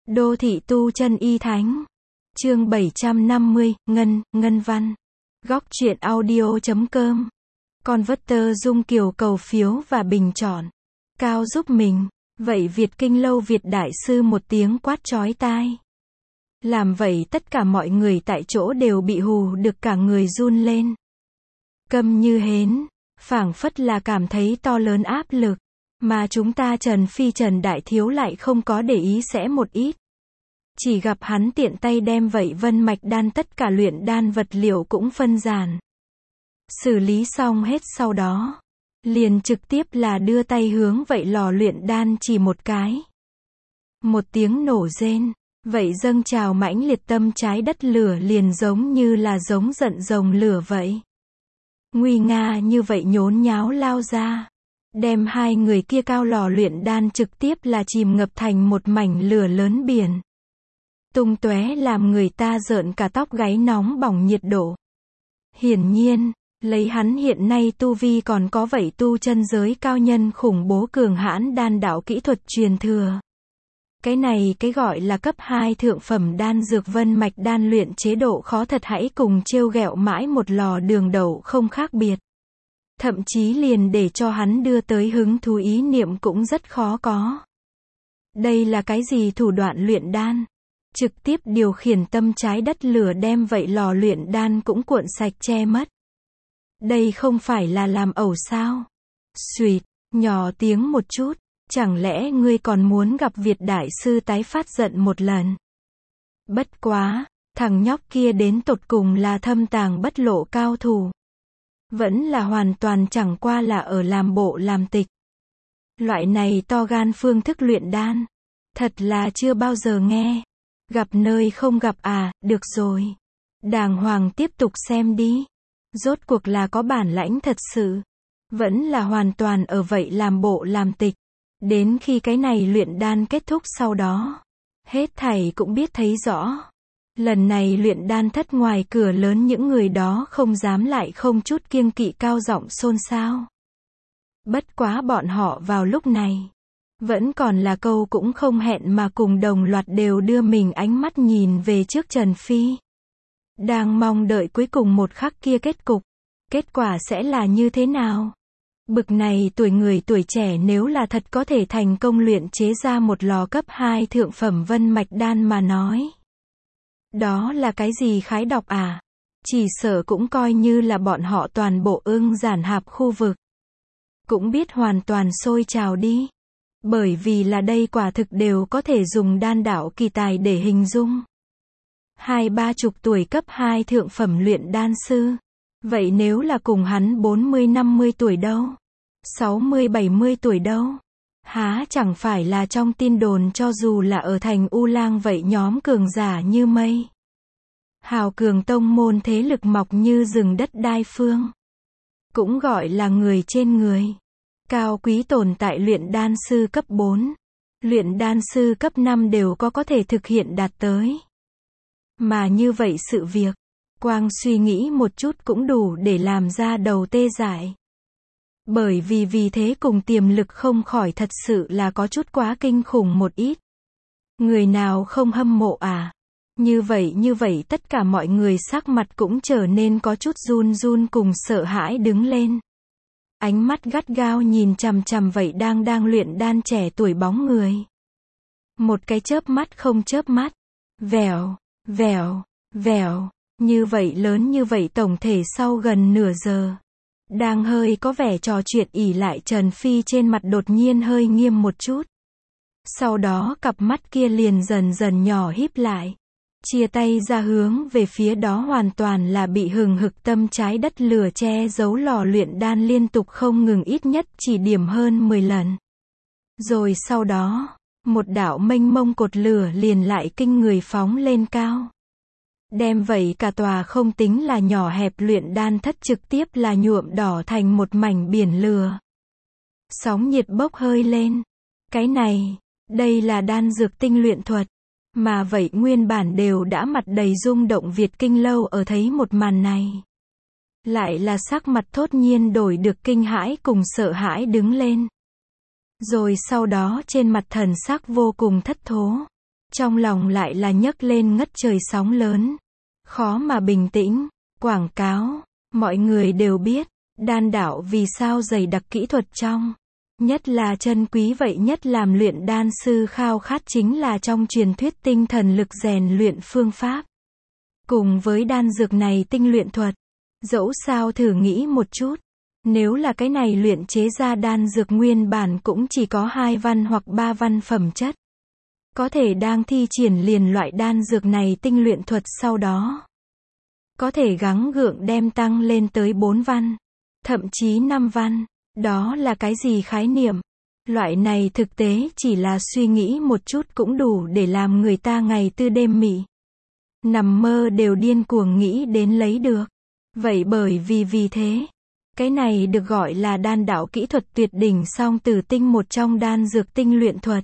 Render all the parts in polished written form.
Đô thị tu chân y thánh. Chương 750, Ngân văn. Góc truyện audio.com. Converter Dung Kiều cầu phiếu và bình chọn. Cao giúp mình. Vậy Việt Kinh Lâu Việt Đại Sư một tiếng quát chói tai. Làm vậy tất cả mọi người tại chỗ đều bị hù được cả người run lên. Câm như hến, phảng phất là cảm thấy to lớn áp lực. Mà chúng ta Trần Phi Trần Đại Thiếu lại không có để ý sẽ một ít. Chỉ gặp hắn tiện tay đem vậy vân mạch đan tất cả luyện đan vật liệu cũng phân giản. Xử lý xong hết sau đó. Liền trực tiếp là đưa tay hướng vậy lò luyện đan chỉ một cái. Một tiếng nổ rên. Vậy dâng trào mãnh liệt tâm trái đất lửa liền giống như là giống giận rồng lửa vậy. Nguy nga như vậy nhốn nháo lao ra. Đem hai người kia cao lò luyện đan trực tiếp là chìm ngập thành một mảnh lửa lớn biển. Tung tóe làm người ta rợn cả tóc gáy nóng bỏng nhiệt độ. Hiển nhiên, lấy hắn hiện nay tu vi còn có vậy tu chân giới cao nhân khủng bố cường hãn đan đạo kỹ thuật truyền thừa. Cái này cái gọi là cấp 2 thượng phẩm đan dược vân mạch đan luyện chế độ khó thật hãy cùng trêu ghẹo mãi một lò đường đậu không khác biệt. Thậm chí liền để cho hắn đưa tới hứng thú ý niệm cũng rất khó có. Đây là cái gì thủ đoạn luyện đan? Trực tiếp điều khiển tâm trái đất lửa đem vậy lò luyện đan cũng cuộn sạch che mất. Đây không phải là làm ẩu sao? Xuỵt, nhỏ tiếng một chút, chẳng lẽ ngươi còn muốn gặp Việt Đại Sư tái phát giận một lần? Bất quá, thằng nhóc kia đến tột cùng là thâm tàng bất lộ cao thủ. Vẫn là hoàn toàn chẳng qua là ở làm bộ làm tịch. Loại này to gan phương thức luyện đan. Thật là chưa bao giờ nghe. Gặp nơi không gặp à, được rồi. Đàng hoàng tiếp tục xem đi. Rốt cuộc là có bản lãnh thật sự. Vẫn là hoàn toàn ở vậy làm bộ làm tịch. Đến khi cái này luyện đan kết thúc sau đó. Hết thảy cũng biết thấy rõ. Lần này luyện đan thất ngoài cửa lớn những người đó không dám lại không chút kiêng kỵ cao giọng xôn xao. Bất quá bọn họ vào lúc này. Vẫn còn là câu cũng không hẹn mà cùng đồng loạt đều đưa mình ánh mắt nhìn về trước Trần Phi. Đang mong đợi cuối cùng một khắc kia kết cục. Kết quả sẽ là như thế nào? Bực này tuổi người tuổi trẻ nếu là thật có thể thành công luyện chế ra một lò cấp 2 thượng phẩm vân mạch đan mà nói. Đó là cái gì khái độc à? Chỉ sợ cũng coi như là bọn họ toàn bộ ưng giản hạp khu vực. Cũng biết hoàn toàn sôi trào đi. Bởi vì là đây quả thực đều có thể dùng đan đạo kỳ tài để hình dung. 20-30 tuổi cấp 2 thượng phẩm luyện đan sư. Vậy nếu là cùng hắn 40-50 tuổi đâu? 60-70 tuổi đâu? Há chẳng phải là trong tin đồn cho dù là ở thành U Lang vậy nhóm cường giả như mây. Hào cường tông môn thế lực mọc như rừng đất đai phương. Cũng gọi là người trên người. Cao quý tồn tại luyện đan sư cấp 4. Luyện đan sư cấp 5 đều có thể thực hiện đạt tới. Mà như vậy sự việc, quang suy nghĩ một chút cũng đủ để làm ra đầu tê dại. Bởi vì thế cùng tiềm lực không khỏi thật sự là có chút quá kinh khủng một ít. Người nào không hâm mộ à? Như vậy tất cả mọi người sắc mặt cũng trở nên có chút run run cùng sợ hãi đứng lên. Ánh mắt gắt gao nhìn chằm chằm vậy đang luyện đan trẻ tuổi bóng người. Một cái chớp mắt không chớp mắt. Vèo, vèo, vèo. Như vậy lớn như vậy tổng thể sau gần nửa giờ. Đang hơi có vẻ trò chuyện ỉ lại Trần Phi trên mặt đột nhiên hơi nghiêm một chút. Sau đó cặp mắt kia liền dần dần nhỏ híp lại. Chia tay ra hướng về phía đó hoàn toàn là bị hừng hực tâm trái đất lửa che giấu lò luyện đan liên tục không ngừng ít nhất chỉ điểm hơn 10 lần. Rồi sau đó, một đạo mênh mông cột lửa liền lại kinh người phóng lên cao. Đem vậy cả tòa không tính là nhỏ hẹp luyện đan thất trực tiếp là nhuộm đỏ thành một mảnh biển lửa. Sóng nhiệt bốc hơi lên. Cái này, đây là đan dược tinh luyện thuật. Mà vậy nguyên bản đều đã mặt đầy rung động Việt Kinh Lâu ở thấy một màn này. Lại là sắc mặt thốt nhiên đổi được kinh hãi cùng sợ hãi đứng lên. Rồi sau đó trên mặt thần sắc vô cùng thất thố. trong lòng lại là nhấc lên ngất trời sóng lớn. Khó mà bình tĩnh. Quảng cáo. Mọi người đều biết, đan đạo vì sao dày đặc kỹ thuật trong. Nhất là chân quý vậy nhất làm luyện đan sư khao khát chính là trong truyền thuyết tinh thần lực rèn luyện phương pháp. Cùng với đan dược này tinh luyện thuật. Dẫu sao thử nghĩ một chút. Nếu là cái này luyện chế ra đan dược nguyên bản cũng chỉ có 2 văn hoặc 3 văn phẩm chất. Có thể đang thi triển liền loại đan dược này tinh luyện thuật sau đó. Có thể gắng gượng đem tăng lên tới 4 văn. Thậm chí 5 văn. Đó là cái gì khái niệm? Loại này thực tế chỉ là suy nghĩ một chút cũng đủ để làm người ta ngày tư đêm mị. Nằm mơ đều điên cuồng nghĩ đến lấy được. Vậy bởi vì thế, cái này được gọi là đan đạo kỹ thuật tuyệt đỉnh song tử tinh một trong đan dược tinh luyện thuật.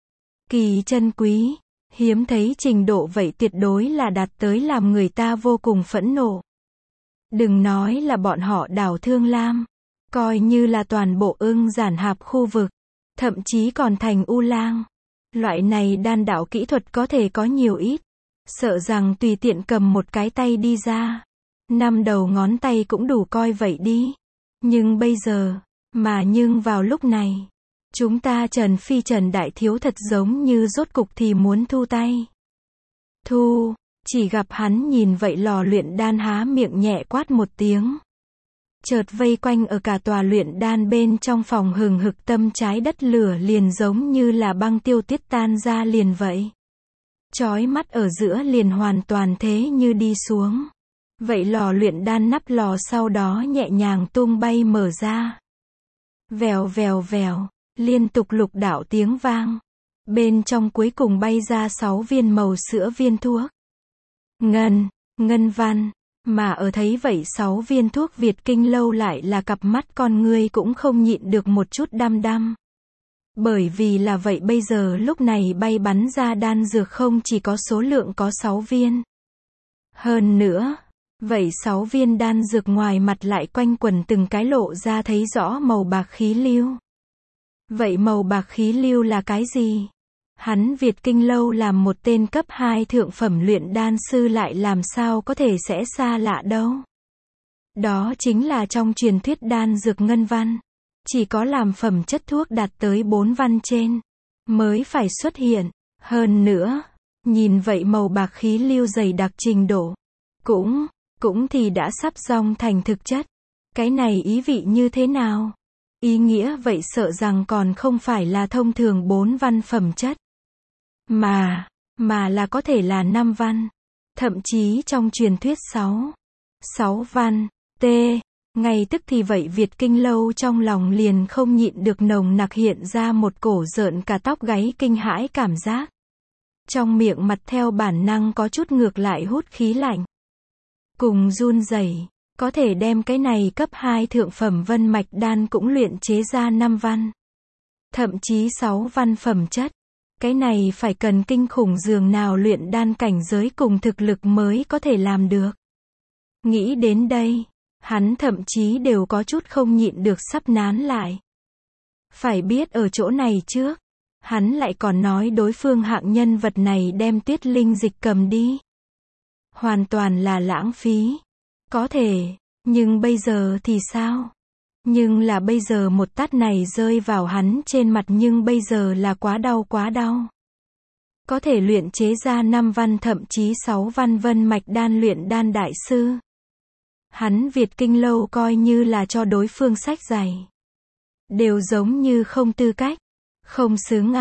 Kỳ chân quý, hiếm thấy trình độ vậy tuyệt đối là đạt tới làm người ta vô cùng phẫn nộ. Đừng nói là bọn họ đảo Thương Lam, coi như là toàn bộ Ưng Giản Hạp khu vực, thậm chí còn thành U Lang. Loại này đan đạo kỹ thuật có thể có nhiều ít, sợ rằng tùy tiện cầm một cái tay đi ra, 5 đầu ngón tay cũng đủ coi vậy đi. Nhưng bây giờ, nhưng vào lúc này, chúng ta Trần Phi Trần Đại Thiếu thật giống như rốt cục thì muốn thu tay. Thu, chỉ gặp hắn nhìn vậy lò luyện đan há miệng nhẹ quát một tiếng. Chợt vây quanh ở cả tòa luyện đan bên trong phòng hừng hực tâm trái đất lửa liền giống như là băng tiêu tiết tan ra liền vậy. Chói mắt ở giữa liền hoàn toàn thế như đi xuống. Vậy lò luyện đan nắp lò sau đó nhẹ nhàng tung bay mở ra. Vèo vèo vèo, liên tục lục đạo tiếng vang. Bên trong cuối cùng bay ra 6 viên màu sữa viên thuốc. Ngân văn, mà ở thấy vậy 6 viên thuốc Việt Kinh Lâu lại là cặp mắt con ngươi cũng không nhịn được một chút đăm đăm. Bởi vì là vậy bây giờ lúc này bay bắn ra đan dược không chỉ có số lượng có 6 viên. Hơn nữa, vậy 6 viên đan dược ngoài mặt lại quanh quẩn từng cái lộ ra thấy rõ màu bạc khí lưu. Vậy màu bạc khí lưu là cái gì? Hắn Việt Kinh Lâu làm một tên cấp 2 thượng phẩm luyện đan sư lại làm sao có thể sẽ xa lạ đâu. Đó chính là trong truyền thuyết đan dược ngân văn. Chỉ có làm phẩm chất thuốc đạt tới 4 văn trên, mới phải xuất hiện. Hơn nữa, nhìn vậy màu bạc khí lưu dày đặc trình độ. Cũng thì đã sắp dòng thành thực chất. Cái này ý vị như thế nào? Ý nghĩa vậy sợ rằng còn không phải là thông thường 4 văn phẩm chất. Mà là có thể là 5 văn. Thậm chí trong truyền thuyết 6 văn. Ngay tức thì vậy Việt Kinh Lâu trong lòng liền không nhịn được nồng nặc hiện ra một cổ rợn cả tóc gáy kinh hãi cảm giác. Trong miệng mặt theo bản năng có chút ngược lại hút khí lạnh. Cùng run rẩy, có thể đem cái này cấp 2 thượng phẩm vân mạch đan cũng luyện chế ra 5 văn. Thậm chí 6 văn phẩm chất. Cái này phải cần kinh khủng dường nào luyện đan cảnh giới cùng thực lực mới có thể làm được. Nghĩ đến đây, hắn thậm chí đều có chút không nhịn được sắp nán lại. Phải biết ở chỗ này trước, hắn lại còn nói đối phương hạng nhân vật này đem Tuyết Linh dịch cầm đi. Hoàn toàn là lãng phí. Có thể, nhưng bây giờ thì sao? Nhưng là bây giờ một tát này rơi vào hắn trên mặt nhưng bây giờ là quá đau. Có thể luyện chế ra 5 văn thậm chí 6 văn vân mạch đan luyện đan đại sư. Hắn Việt Kinh Lâu coi như là cho đối phương sách dày. Đều giống như không tư cách. Không xứng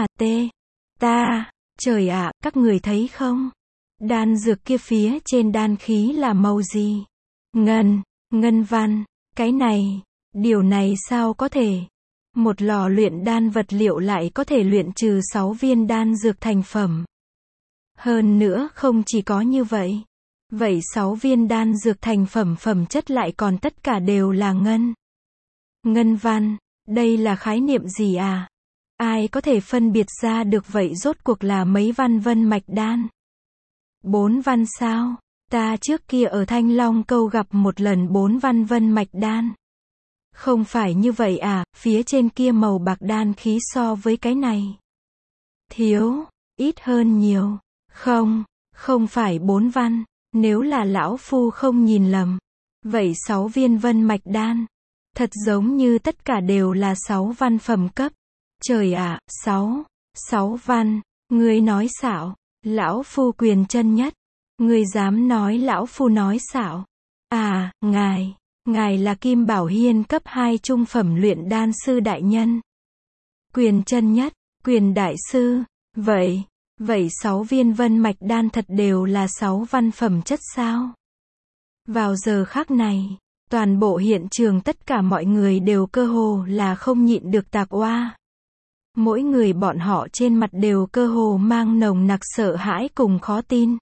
trời ạ, các người thấy không? Đan dược kia phía trên đan khí là màu gì? Ngân văn. Cái này, điều này sao có thể? Một lò luyện đan vật liệu lại có thể luyện trừ 6 viên đan dược thành phẩm. Hơn nữa không chỉ có như vậy. Vậy 6 viên đan dược thành phẩm chất lại còn tất cả đều là ngân văn. Đây là khái niệm gì à? Ai có thể phân biệt ra được vậy rốt cuộc là mấy văn vân mạch đan? 4 văn sao? Ta trước kia ở Thanh Long Câu gặp một lần 4 văn vân mạch đan. Không phải như vậy à, phía trên kia màu bạc đan khí so với cái này. ít hơn nhiều. Không phải 4 văn, nếu là lão phu không nhìn lầm. Vậy 6 viên vân mạch đan. Thật giống như tất cả đều là 6 văn phẩm cấp. Trời ạ, 6 văn, ngươi nói xạo. Lão phu quyền chân nhất. Ngươi dám nói lão phu nói xạo. À, ngài là Kim Bảo Hiên cấp 2 trung phẩm luyện đan sư đại nhân. Quyền chân nhất, quyền đại sư. Vậy 6 viên vân mạch đan thật đều là 6 văn phẩm chất sao? Vào giờ khắc này, toàn bộ hiện trường tất cả mọi người đều cơ hồ là không nhịn được tạc oa. Mỗi người bọn họ trên mặt đều cơ hồ mang nồng nặc sợ hãi cùng khó tin.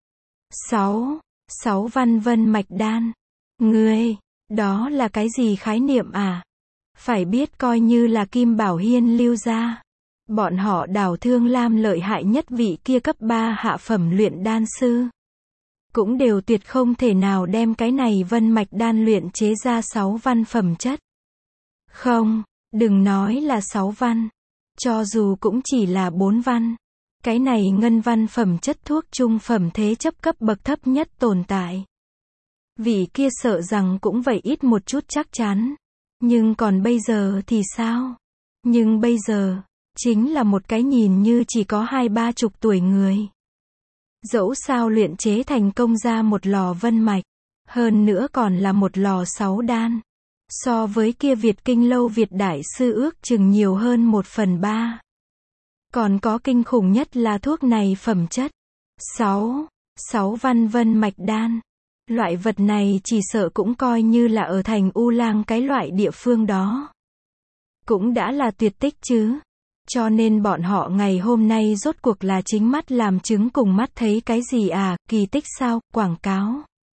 6 văn vân mạch đan. Ngươi, đó là cái gì khái niệm à? Phải biết coi như là Kim Bảo Hiên lưu ra. Bọn họ đào thương lam lợi hại nhất vị kia cấp 3 hạ phẩm luyện đan sư. Cũng đều tuyệt không thể nào đem cái này vân mạch đan luyện chế ra 6 văn phẩm chất. Không, đừng nói là 6 văn. Cho dù cũng chỉ là 4 văn. Cái này ngân văn phẩm chất thuốc trung phẩm thế chấp cấp bậc thấp nhất tồn tại. Vị kia sợ rằng cũng vậy ít một chút chắc chắn. Nhưng còn bây giờ thì sao? Nhưng bây giờ, chính là một cái nhìn như chỉ có 20-30 tuổi người. Dẫu sao luyện chế thành công ra một lò vân mạch. Hơn nữa còn là một lò 6 đan. So với kia Việt Kinh Lâu Việt Đại Sư ước chừng nhiều hơn 1/3. Còn có kinh khủng nhất là thuốc này phẩm chất. 6 văn vân mạch đan. Loại vật này chỉ sợ cũng coi như là ở thành U Lang cái loại địa phương đó. Cũng đã là tuyệt tích chứ. Cho nên bọn họ ngày hôm nay rốt cuộc là chính mắt làm chứng cùng mắt thấy cái gì à, kỳ tích sao, quảng cáo.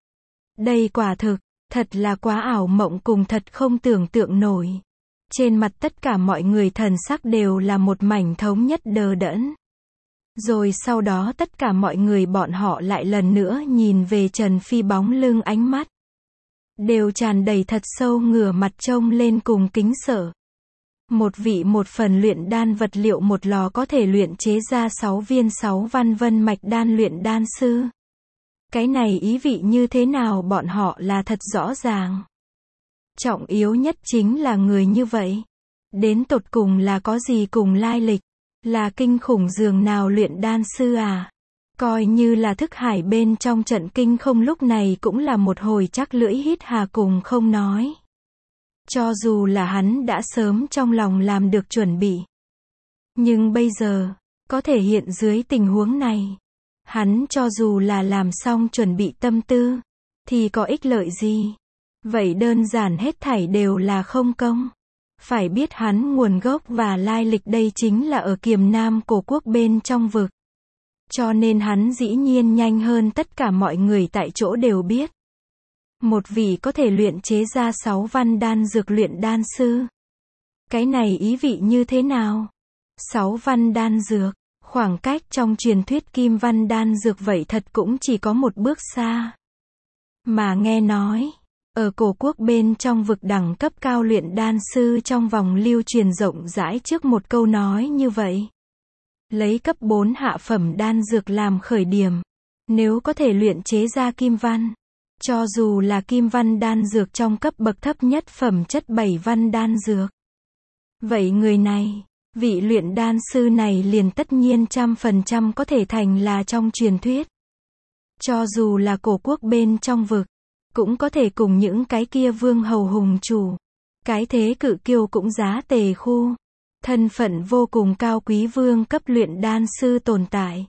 Đây quả thực, thật là quá ảo mộng cùng thật không tưởng tượng nổi. Trên mặt tất cả mọi người thần sắc đều là một mảnh thống nhất đờ đẫn. Rồi sau đó tất cả mọi người bọn họ lại lần nữa nhìn về Trần Phi bóng lưng, ánh mắt đều tràn đầy thật sâu ngửa mặt trông lên cùng kính sợ. Một vị một phần luyện đan vật liệu một lò có thể luyện chế ra 6 viên 6 văn vân mạch đan luyện đan sư. Cái này ý vị như thế nào bọn họ là thật rõ ràng. Trọng yếu nhất chính là người như vậy. Đến tột cùng là có gì cùng lai lịch. Là kinh khủng dường nào luyện đan sư à? Coi như là thức hải bên trong trận kinh không lúc này cũng là một hồi chắc lưỡi hít hà cùng không nói. Cho dù là hắn đã sớm trong lòng làm được chuẩn bị. Nhưng bây giờ, có thể hiện dưới tình huống này. Hắn cho dù là làm xong chuẩn bị tâm tư, thì có ích lợi gì? Vậy đơn giản hết thảy đều là không công. Phải biết hắn nguồn gốc và lai lịch đây chính là ở Kiềm Nam Cổ Quốc bên trong vực. Cho nên hắn dĩ nhiên nhanh hơn tất cả mọi người tại chỗ đều biết. Một vị có thể luyện chế ra 6 văn đan dược luyện đan sư. Cái này ý vị như thế nào? 6 văn đan dược, khoảng cách trong truyền thuyết kim văn đan dược vậy thật cũng chỉ có một bước xa. Mà nghe nói, ở Cổ Quốc bên trong vực đẳng cấp cao luyện đan sư trong vòng lưu truyền rộng rãi trước một câu nói như vậy. Lấy cấp 4 hạ phẩm đan dược làm khởi điểm. Nếu có thể luyện chế ra kim văn, cho dù là kim văn đan dược trong cấp bậc thấp nhất phẩm chất 7 văn đan dược. Vậy người này, vị luyện đan sư này liền tất nhiên 100% có thể thành là trong truyền thuyết. Cho dù là Cổ Quốc bên trong vực, cũng có thể cùng những cái kia vương hầu hùng chủ. Cái thế cự kiêu cũng giá tề khu. Thân phận vô cùng cao quý vương cấp luyện đan sư tồn tại.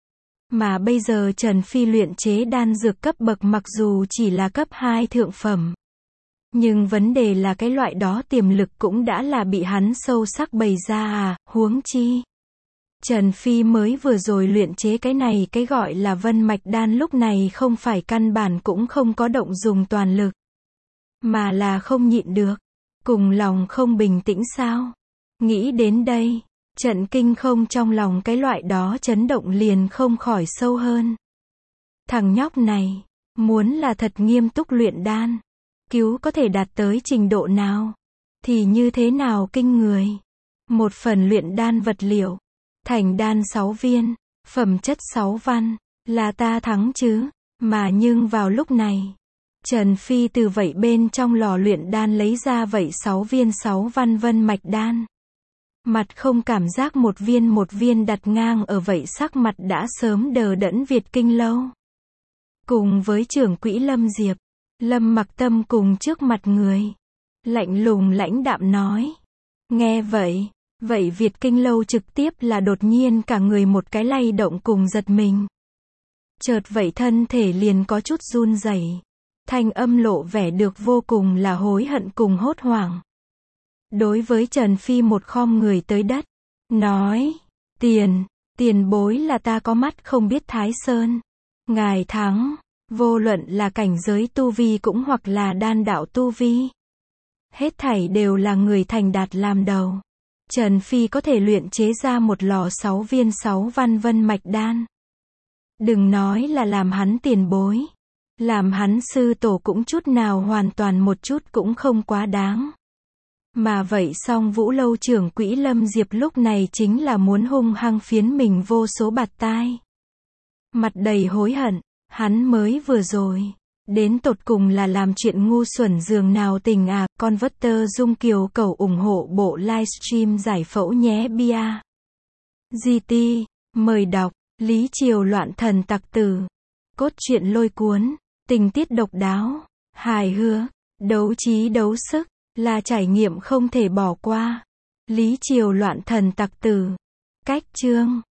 Mà bây giờ Trần Phi luyện chế đan dược cấp bậc mặc dù chỉ là cấp 2 thượng phẩm. Nhưng vấn đề là cái loại đó tiềm lực cũng đã là bị hắn sâu sắc bày ra à, huống chi. Trần Phi mới vừa rồi luyện chế cái này cái gọi là vân mạch đan lúc này không phải căn bản cũng không có động dùng toàn lực. Mà là không nhịn được. Cùng lòng không bình tĩnh sao? Nghĩ đến đây, trận kinh không trong lòng cái loại đó chấn động liền không khỏi sâu hơn. Thằng nhóc này, muốn là thật nghiêm túc luyện đan, cứu có thể đạt tới trình độ nào, thì như thế nào kinh người. Một phần luyện đan vật liệu, thành đan 6 viên, phẩm chất 6 văn, là ta thắng chứ, mà nhưng vào lúc này, Trần Phi từ vậy bên trong lò luyện đan lấy ra vậy 6 viên 6 văn vân mạch đan. Mặt không cảm giác một viên đặt ngang ở vậy sắc mặt đã sớm đờ đẫn Việt Kinh Lâu. Cùng với trưởng quỹ Lâm Diệp, Lâm Mặc Tâm cùng trước mặt người. Lạnh lùng lãnh đạm nói. Nghe vậy, Việt Kinh Lâu trực tiếp là đột nhiên cả người một cái lay động cùng giật mình. Chợt vậy thân thể liền có chút run rẩy, thanh âm lộ vẻ được vô cùng là hối hận cùng hốt hoảng. Đối với Trần Phi một khom người tới đất, nói, tiền bối là ta có mắt không biết Thái Sơn. Ngài thắng, vô luận là cảnh giới tu vi cũng hoặc là đan đạo tu vi. Hết thảy đều là người thành đạt làm đầu. Trần Phi có thể luyện chế ra một lò 6 viên 6 văn vân mạch đan. Đừng nói là làm hắn tiền bối. Làm hắn sư tổ cũng chút nào hoàn toàn một chút cũng không quá đáng. Mà vậy song Vũ Lâu trưởng quỹ Lâm Diệp lúc này chính là muốn hung hăng phiến mình vô số bạt tai. Mặt đầy hối hận, hắn mới vừa rồi. Đến tột cùng là làm chuyện ngu xuẩn giường nào tình à, con vất tơ dung kiều cầu ủng hộ bộ livestream giải phẫu nhé bia. GT, mời đọc, Lý Triều loạn thần tặc tử. Cốt truyện lôi cuốn, tình tiết độc đáo, hài hước, đấu trí đấu sức, là trải nghiệm không thể bỏ qua. Lý Triều loạn thần tặc tử. Cách chương